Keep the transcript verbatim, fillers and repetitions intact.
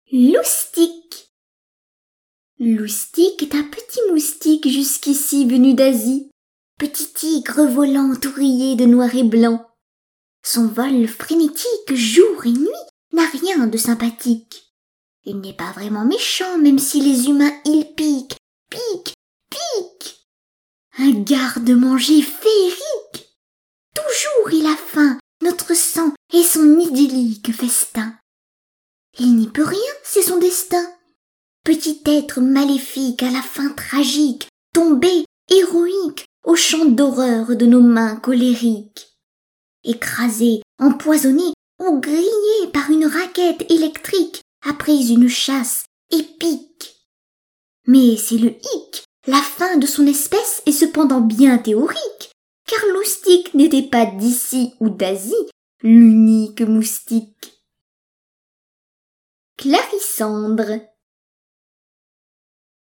Loustic. Loustic est un petit moustique jusqu'ici venu d'Asie, petit tigre volant tout rayé de noir et blanc. Son vol frénétique jour et nuit n'a rien de sympathique. Il n'est pas vraiment méchant même si les humains il piquent, piquent, piquent. Un garde-manger féerique. Toujours il a faim, notre sang et son idyllique festin. Il n'y peut rien, c'est son destin. Petit être maléfique à la fin tragique, tombé, héroïque, au champ d'horreur de nos mains colériques. Écrasé, empoisonné ou grillé par une raquette électrique après une chasse épique. Mais c'est le hic, la fin de son espèce est cependant bien théorique, car Loustic n'était pas d'ici ou d'Asie l'unique moustique. Clarissandre.